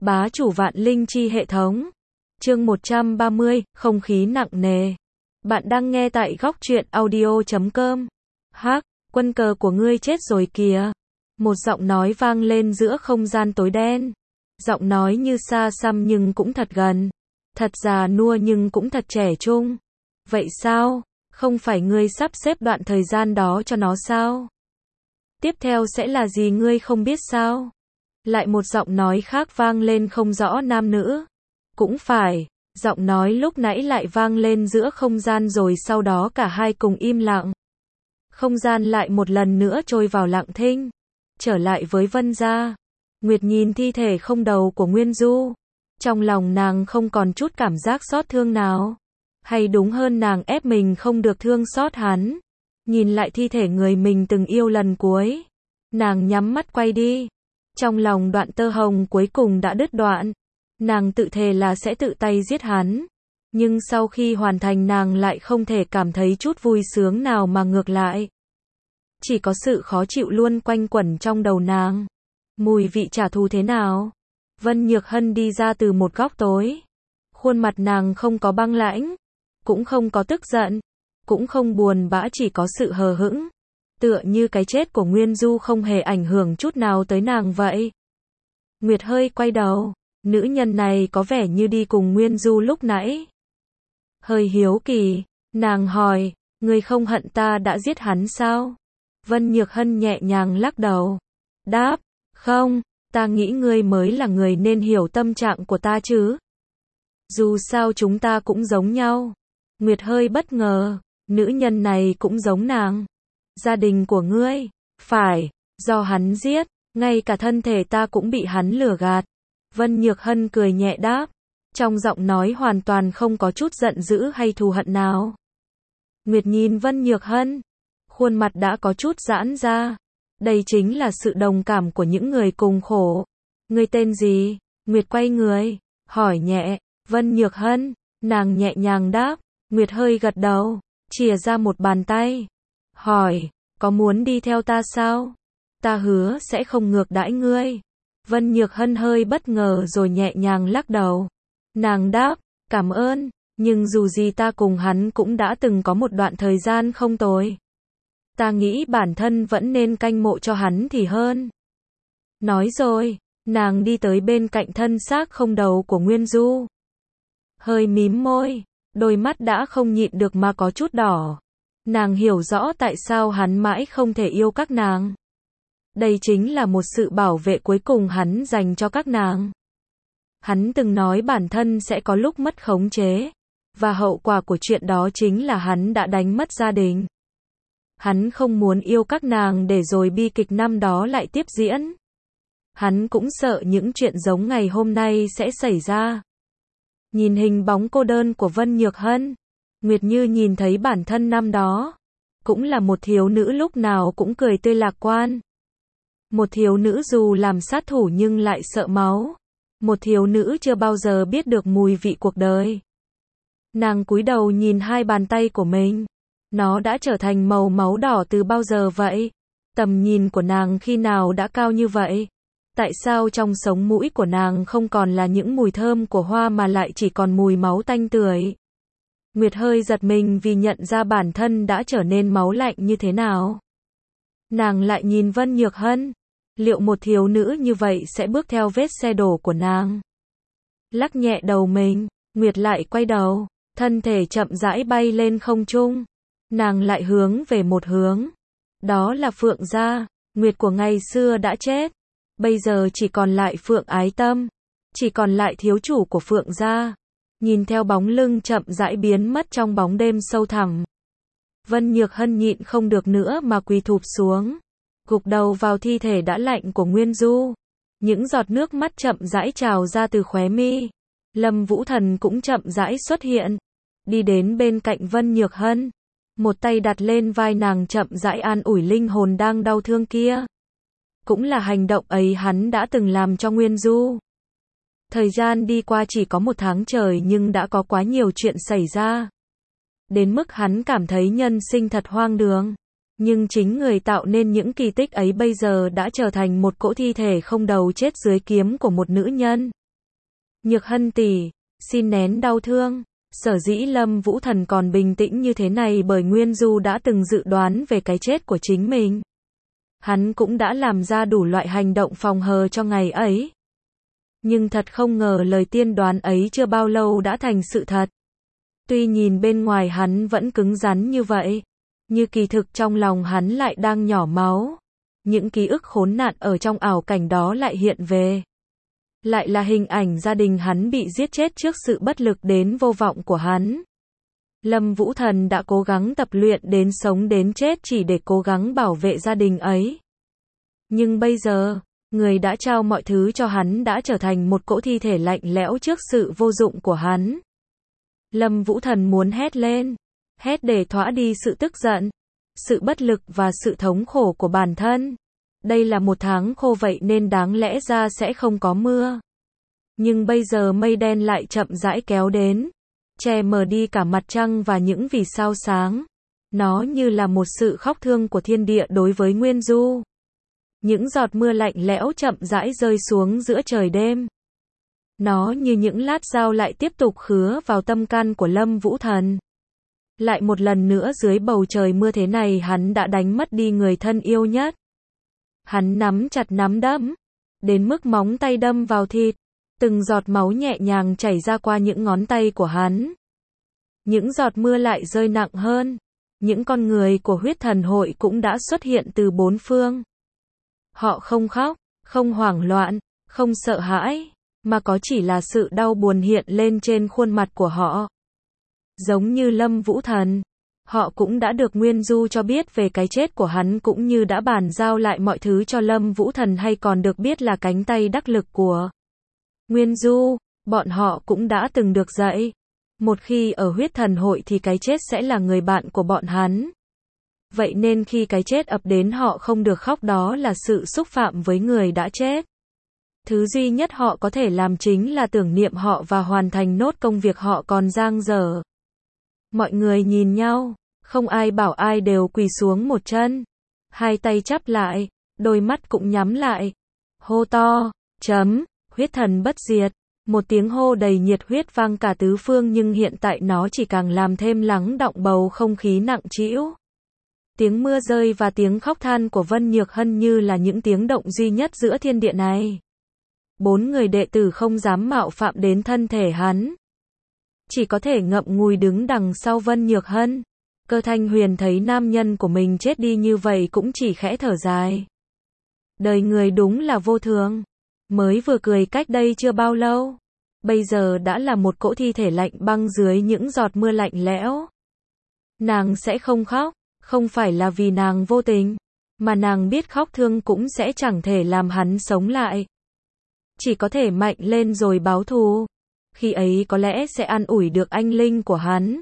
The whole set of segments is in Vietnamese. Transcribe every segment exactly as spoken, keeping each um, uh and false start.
Bá chủ vạn linh chi hệ thống. Chương một trăm ba mươi, không khí nặng nề. Bạn đang nghe tại góc truyện audio chấm com. Hắc, quân cờ của ngươi chết rồi kìa. Một giọng nói vang lên giữa không gian tối đen. Giọng nói như xa xăm nhưng cũng thật gần. Thật già nua nhưng cũng thật trẻ trung. Vậy sao? Không phải ngươi sắp xếp đoạn thời gian đó cho nó sao? Tiếp theo sẽ là gì ngươi không biết sao? Lại một giọng nói khác vang lên không rõ nam nữ. Cũng phải, giọng nói lúc nãy lại vang lên giữa không gian rồi sau đó cả hai cùng im lặng. Không gian lại một lần nữa trôi vào lặng thinh. Trở lại với Vân gia. Nguyệt nhìn thi thể không đầu của Nguyên Du. Trong lòng nàng không còn chút cảm giác xót thương nào. Hay đúng hơn nàng ép mình không được thương xót hắn. Nhìn lại thi thể người mình từng yêu lần cuối. Nàng nhắm mắt quay đi. Trong lòng đoạn tơ hồng cuối cùng đã đứt đoạn. Nàng tự thề là sẽ tự tay giết hắn. Nhưng sau khi hoàn thành nàng lại không thể cảm thấy chút vui sướng nào mà ngược lại. Chỉ có sự khó chịu luôn quanh quẩn trong đầu nàng. Mùi vị trả thù thế nào? Vân Nhược Hân đi ra từ một góc tối. Khuôn mặt nàng không có băng lãnh. Cũng không có tức giận. Cũng không buồn bã, chỉ có sự hờ hững. Tựa như cái chết của Nguyên Du không hề ảnh hưởng chút nào tới nàng vậy. Nguyệt hơi quay đầu. Nữ nhân này có vẻ như đi cùng Nguyên Du lúc nãy. Hơi hiếu kỳ. Nàng hỏi. Ngươi không hận ta đã giết hắn sao? Vân Nhược Hân nhẹ nhàng lắc đầu. Đáp. Không. Ta nghĩ ngươi mới là người nên hiểu tâm trạng của ta chứ. Dù sao chúng ta cũng giống nhau. Nguyệt hơi bất ngờ. Nữ nhân này cũng giống nàng. Gia đình của ngươi. Phải. Do hắn giết. Ngay cả thân thể ta cũng bị hắn lừa gạt. Vân Nhược Hân cười nhẹ đáp. Trong giọng nói hoàn toàn không có chút giận dữ hay thù hận nào. Nguyệt nhìn Vân Nhược Hân. Khuôn mặt đã có chút giãn ra. Đây chính là sự đồng cảm của những người cùng khổ. Ngươi tên gì? Nguyệt quay người. Hỏi nhẹ. Vân Nhược Hân. Nàng nhẹ nhàng đáp. Nguyệt hơi gật đầu. Chìa ra một bàn tay. Hỏi. Có muốn đi theo ta sao? Ta hứa sẽ không ngược đãi ngươi. Vân Nhược Hân hơi bất ngờ rồi nhẹ nhàng lắc đầu. Nàng đáp. Cảm ơn. Nhưng dù gì ta cùng hắn cũng đã từng có một đoạn thời gian không tồi. Ta nghĩ bản thân vẫn nên canh mộ cho hắn thì hơn. Nói rồi, nàng đi tới bên cạnh thân xác không đầu của Nguyên Du. Hơi mím môi, đôi mắt đã không nhịn được mà có chút đỏ. Nàng hiểu rõ tại sao hắn mãi không thể yêu các nàng. Đây chính là một sự bảo vệ cuối cùng hắn dành cho các nàng. Hắn từng nói bản thân sẽ có lúc mất khống chế. Và hậu quả của chuyện đó chính là hắn đã đánh mất gia đình. Hắn không muốn yêu các nàng để rồi bi kịch năm đó lại tiếp diễn. Hắn cũng sợ những chuyện giống ngày hôm nay sẽ xảy ra. Nhìn hình bóng cô đơn của Vân Nhược Hân, Nguyệt như nhìn thấy bản thân năm đó. Cũng là một thiếu nữ lúc nào cũng cười tươi lạc quan. Một thiếu nữ dù làm sát thủ nhưng lại sợ máu. Một thiếu nữ chưa bao giờ biết được mùi vị cuộc đời. Nàng cúi đầu nhìn hai bàn tay của mình. Nó đã trở thành màu máu đỏ từ bao giờ vậy? Tầm nhìn của nàng khi nào đã cao như vậy? Tại sao trong sống mũi của nàng không còn là những mùi thơm của hoa mà lại chỉ còn mùi máu tanh tưởi? Nguyệt hơi giật mình vì nhận ra bản thân đã trở nên máu lạnh như thế nào. Nàng lại nhìn Vân Nhược Hân. Liệu một thiếu nữ như vậy sẽ bước theo vết xe đổ của nàng? Lắc nhẹ đầu mình, Nguyệt lại quay đầu, thân thể chậm rãi bay lên không trung. Nàng lại hướng về một hướng. Đó là Phượng gia. Nguyệt của ngày xưa đã chết. Bây giờ chỉ còn lại Phượng Ái Tâm. Chỉ còn lại thiếu chủ của Phượng gia. Nhìn theo bóng lưng chậm rãi biến mất trong bóng đêm sâu thẳm. Vân Nhược Hân nhịn không được nữa mà quỳ thụp xuống. Gục đầu vào thi thể đã lạnh của Nguyên Du. Những giọt nước mắt chậm rãi trào ra từ khóe mi. Lâm Vũ Thần cũng chậm rãi xuất hiện. Đi đến bên cạnh Vân Nhược Hân. Một tay đặt lên vai nàng chậm rãi an ủi linh hồn đang đau thương kia. Cũng là hành động ấy hắn đã từng làm cho Nguyên Du. Thời gian đi qua chỉ có một tháng trời nhưng đã có quá nhiều chuyện xảy ra. Đến mức hắn cảm thấy nhân sinh thật hoang đường. Nhưng chính người tạo nên những kỳ tích ấy bây giờ đã trở thành một cỗ thi thể không đầu chết dưới kiếm của một nữ nhân. Nhược Hân tỷ, xin nén đau thương. Sở dĩ Lâm Vũ Thần còn bình tĩnh như thế này bởi Nguyên Du đã từng dự đoán về cái chết của chính mình. Hắn cũng đã làm ra đủ loại hành động phòng hờ cho ngày ấy. Nhưng thật không ngờ lời tiên đoán ấy chưa bao lâu đã thành sự thật. Tuy nhìn bên ngoài hắn vẫn cứng rắn như vậy, như kỳ thực trong lòng hắn lại đang nhỏ máu. Những ký ức khốn nạn ở trong ảo cảnh đó lại hiện về. Lại là hình ảnh gia đình hắn bị giết chết trước sự bất lực đến vô vọng của hắn. Lâm Vũ Thần đã cố gắng tập luyện đến sống đến chết chỉ để cố gắng bảo vệ gia đình ấy. Nhưng bây giờ, người đã trao mọi thứ cho hắn đã trở thành một cỗ thi thể lạnh lẽo trước sự vô dụng của hắn. Lâm Vũ Thần muốn hét lên, hét để thỏa đi sự tức giận, sự bất lực và sự thống khổ của bản thân. Đây là một tháng khô vậy nên đáng lẽ ra sẽ không có mưa. Nhưng bây giờ mây đen lại chậm rãi kéo đến, che mờ đi cả mặt trăng và những vì sao sáng. Nó như là một sự khóc thương của thiên địa đối với Nguyên Du. Những giọt mưa lạnh lẽo chậm rãi rơi xuống giữa trời đêm. Nó như những lát dao lại tiếp tục khứa vào tâm can của Lâm Vũ Thần. Lại một lần nữa dưới bầu trời mưa thế này hắn đã đánh mất đi người thân yêu nhất. Hắn nắm chặt nắm đấm, đến mức móng tay đâm vào thịt, từng giọt máu nhẹ nhàng chảy ra qua những ngón tay của hắn. Những giọt mưa lại rơi nặng hơn, những con người của huyết thần hội cũng đã xuất hiện từ bốn phương. Họ không khóc, không hoảng loạn, không sợ hãi, mà có chỉ là sự đau buồn hiện lên trên khuôn mặt của họ. Giống như Lâm Vũ Thần, họ cũng đã được Nguyên Du cho biết về cái chết của hắn cũng như đã bàn giao lại mọi thứ cho Lâm Vũ Thần hay còn được biết là cánh tay đắc lực của Nguyên Du, bọn họ cũng đã từng được dạy. Một khi ở huyết thần hội thì cái chết sẽ là người bạn của bọn hắn. Vậy nên khi cái chết ập đến họ không được khóc, đó là sự xúc phạm với người đã chết. Thứ duy nhất họ có thể làm chính là tưởng niệm họ và hoàn thành nốt công việc họ còn dang dở. Mọi người nhìn nhau, không ai bảo ai, đều quỳ xuống một chân. Hai tay chắp lại, đôi mắt cũng nhắm lại. Hô to, chấm, huyết thần bất diệt. Một tiếng hô đầy nhiệt huyết vang cả tứ phương nhưng hiện tại nó chỉ càng làm thêm lắng đọng bầu không khí nặng trĩu. Tiếng mưa rơi và tiếng khóc than của Vân Nhược Hân như là những tiếng động duy nhất giữa thiên địa này. Bốn người đệ tử không dám mạo phạm đến thân thể hắn. Chỉ có thể ngậm ngùi đứng đằng sau Vân Nhược Hân. Cơ Thanh Huyền thấy nam nhân của mình chết đi như vậy cũng chỉ khẽ thở dài. Đời người đúng là vô thường. Mới vừa cười cách đây chưa bao lâu, bây giờ đã là một cỗ thi thể lạnh băng dưới những giọt mưa lạnh lẽo. Nàng sẽ không khóc, không phải là vì nàng vô tình, mà nàng biết khóc thương cũng sẽ chẳng thể làm hắn sống lại. Chỉ có thể mạnh lên rồi báo thù. Khi ấy có lẽ sẽ an ủi được anh linh của hắn.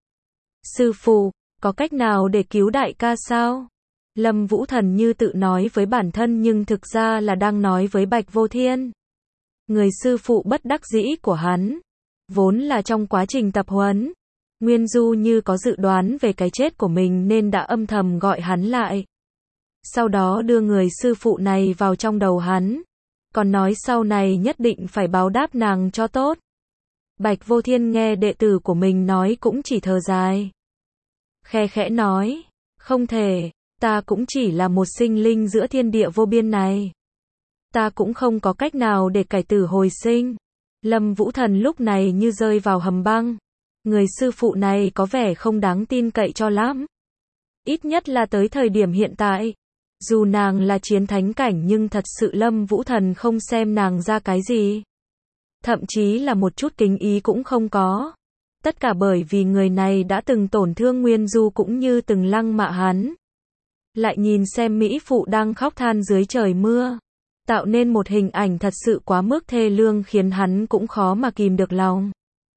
Sư phụ, có cách nào để cứu đại ca sao? Lâm Vũ Thần như tự nói với bản thân nhưng thực ra là đang nói với Bạch Vô Thiên. Người sư phụ bất đắc dĩ của hắn. Vốn là trong quá trình tập huấn, Nguyên Du như có dự đoán về cái chết của mình nên đã âm thầm gọi hắn lại. Sau đó đưa người sư phụ này vào trong đầu hắn. Còn nói sau này nhất định phải báo đáp nàng cho tốt. Bạch Vô Thiên nghe đệ tử của mình nói cũng chỉ thở dài. Khe khẽ nói, không thể, ta cũng chỉ là một sinh linh giữa thiên địa vô biên này. Ta cũng không có cách nào để cải tử hồi sinh. Lâm Vũ Thần lúc này như rơi vào hầm băng. Người sư phụ này có vẻ không đáng tin cậy cho lắm. Ít nhất là tới thời điểm hiện tại. Dù nàng là chiến thánh cảnh nhưng thật sự Lâm Vũ Thần không xem nàng ra cái gì. Thậm chí là một chút kính ý cũng không có. Tất cả bởi vì người này đã từng tổn thương Nguyên Du cũng như từng lăng mạ hắn. Lại nhìn xem mỹ phụ đang khóc than dưới trời mưa. Tạo nên một hình ảnh thật sự quá mức thê lương khiến hắn cũng khó mà kìm được lòng.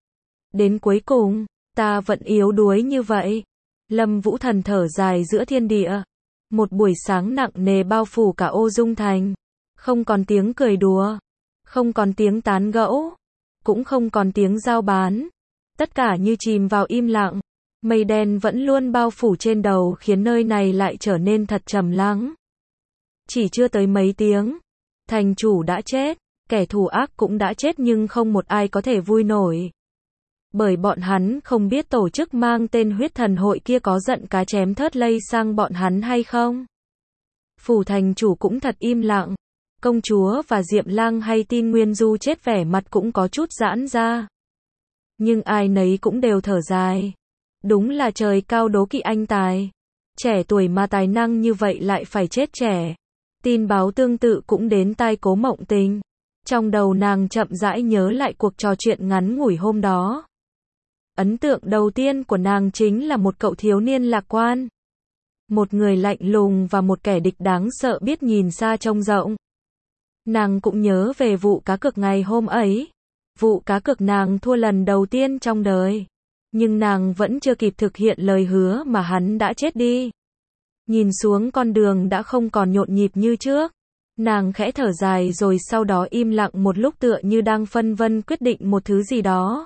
Đến cuối cùng, ta vẫn yếu đuối như vậy. Lâm Vũ Thần thở dài giữa thiên địa. Một buổi sáng nặng nề bao phủ cả Ô Dung Thành. Không còn tiếng cười đùa. Không còn tiếng tán gẫu. Cũng không còn tiếng giao bán. Tất cả như chìm vào im lặng. Mây đen vẫn luôn bao phủ trên đầu khiến nơi này lại trở nên thật trầm lắng. Chỉ chưa tới mấy tiếng, thành chủ đã chết. Kẻ thù ác cũng đã chết nhưng không một ai có thể vui nổi. Bởi bọn hắn không biết tổ chức mang tên huyết thần hội kia có giận cá chém thớt lây sang bọn hắn hay không. Phủ thành chủ cũng thật im lặng. Công chúa và Diệm Lang hay tin Nguyên Du chết vẻ mặt cũng có chút giãn ra. Nhưng ai nấy cũng đều thở dài. Đúng là trời cao đố kỵ anh tài. Trẻ tuổi mà tài năng như vậy lại phải chết trẻ. Tin báo tương tự cũng đến tai Cố Mộng Tình. Trong đầu nàng chậm rãi nhớ lại cuộc trò chuyện ngắn ngủi hôm đó. Ấn tượng đầu tiên của nàng chính là một cậu thiếu niên lạc quan. Một người lạnh lùng và một kẻ địch đáng sợ biết nhìn xa trông rộng. Nàng cũng nhớ về vụ cá cược ngày hôm ấy. Vụ cá cược nàng thua lần đầu tiên trong đời. Nhưng nàng vẫn chưa kịp thực hiện lời hứa mà hắn đã chết đi. Nhìn xuống con đường đã không còn nhộn nhịp như trước. Nàng khẽ thở dài rồi sau đó im lặng một lúc tựa như đang phân vân quyết định một thứ gì đó.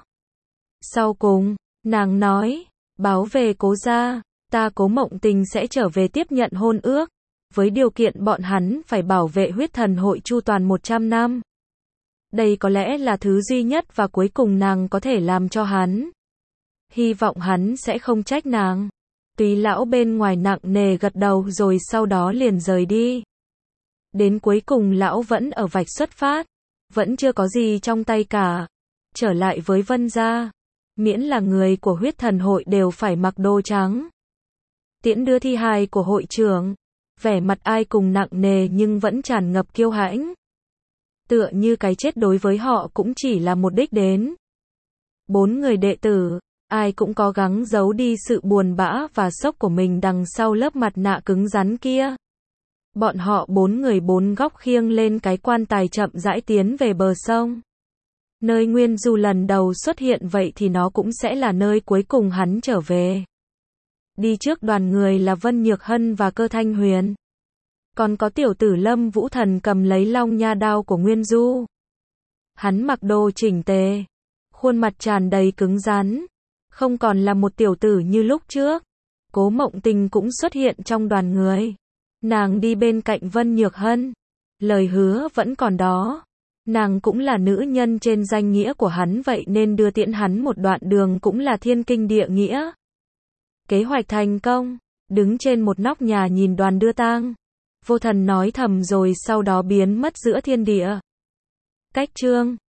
Sau cùng, nàng nói, báo về Cố gia, ta Cố Mộng Tình sẽ trở về tiếp nhận hôn ước, với điều kiện bọn hắn phải bảo vệ huyết thần hội chu toàn một trăm năm. Đây có lẽ là thứ duy nhất và cuối cùng nàng có thể làm cho hắn. Hy vọng hắn sẽ không trách nàng. Túy lão bên ngoài nặng nề gật đầu rồi sau đó liền rời đi. Đến cuối cùng lão vẫn ở vạch xuất phát. Vẫn chưa có gì trong tay cả. Trở lại với Vân gia. Miễn là người của huyết thần hội đều phải mặc đồ trắng. Tiễn đưa thi hài của hội trưởng. Vẻ mặt ai cùng nặng nề nhưng vẫn tràn ngập kiêu hãnh. Tựa như cái chết đối với họ cũng chỉ là một đích đến. Bốn người đệ tử, ai cũng cố gắng giấu đi sự buồn bã và sốc của mình đằng sau lớp mặt nạ cứng rắn kia. Bọn họ bốn người bốn góc khiêng lên cái quan tài chậm rãi tiến về bờ sông. Nơi Nguyên Du lần đầu xuất hiện vậy thì nó cũng sẽ là nơi cuối cùng hắn trở về. Đi trước đoàn người là Vân Nhược Hân và Cơ Thanh Huyền. Còn có tiểu tử Lâm Vũ Thần cầm lấy long nha đao của Nguyên Du. Hắn mặc đồ chỉnh tề. Khuôn mặt tràn đầy cứng rắn. Không còn là một tiểu tử như lúc trước. Cố Mộng Tình cũng xuất hiện trong đoàn người. Nàng đi bên cạnh Vân Nhược Hân. Lời hứa vẫn còn đó. Nàng cũng là nữ nhân trên danh nghĩa của hắn vậy nên đưa tiễn hắn một đoạn đường cũng là thiên kinh địa nghĩa. Kế hoạch thành công. Đứng trên một nóc nhà nhìn đoàn đưa tang. Vô Thần nói thầm rồi sau đó biến mất giữa thiên địa. Cách chương